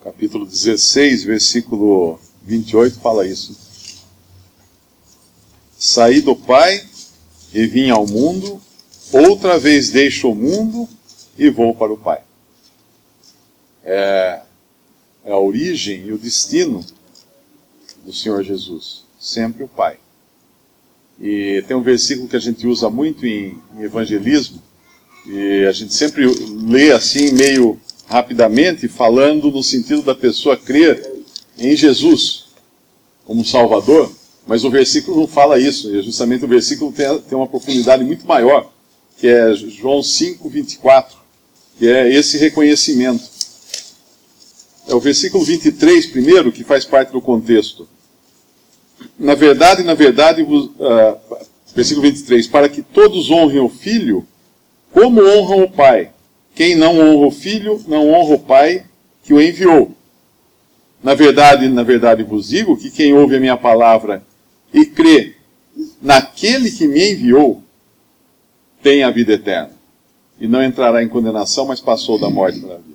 capítulo 16, versículo 28, fala isso. Saí do Pai e vim ao mundo, outra vez deixo o mundo e vou para o Pai. É a origem e o destino do Senhor Jesus, sempre o Pai. E tem um versículo que a gente usa muito em evangelismo, e a gente sempre lê assim, meio rapidamente, falando no sentido da pessoa crer em Jesus como Salvador, mas o versículo não fala isso, e justamente o versículo tem uma profundidade muito maior, que é João 5, 24, que é esse reconhecimento. É o versículo 23 primeiro, que faz parte do contexto. Na verdade, versículo 23, para que todos honrem o Filho, como honram o Pai. Quem não honra o Filho, não honra o Pai que o enviou. Na verdade vos digo que quem ouve a minha palavra e crê naquele que me enviou, tem a vida eterna. E não entrará em condenação, mas passou da morte para a vida.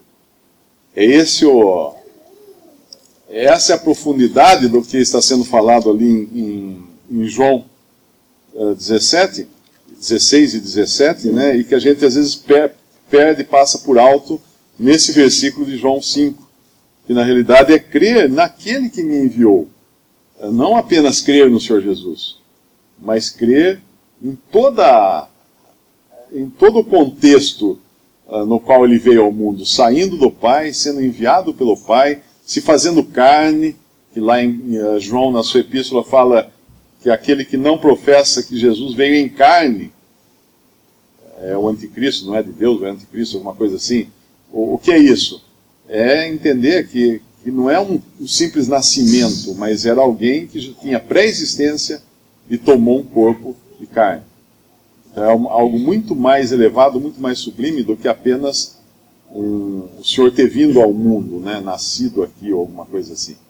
Essa é a profundidade do que está sendo falado ali em João 16 e 17, né? E que a gente às vezes perde e passa por alto nesse versículo de João 5, que na realidade é crer naquele que me enviou. Não apenas crer no Senhor Jesus, mas crer em todo o contexto no qual ele veio ao mundo, saindo do Pai, sendo enviado pelo Pai, se fazendo carne, que lá em João, na sua epístola, fala que aquele que não professa que Jesus veio em carne é o anticristo, não é de Deus, é o anticristo, alguma coisa assim. O que é isso? É entender que não é um simples nascimento, mas era alguém que já tinha pré-existência e tomou um corpo de carne. Então é algo muito mais elevado, muito mais sublime do que apenas o Senhor ter vindo ao mundo, né, nascido aqui ou alguma coisa assim.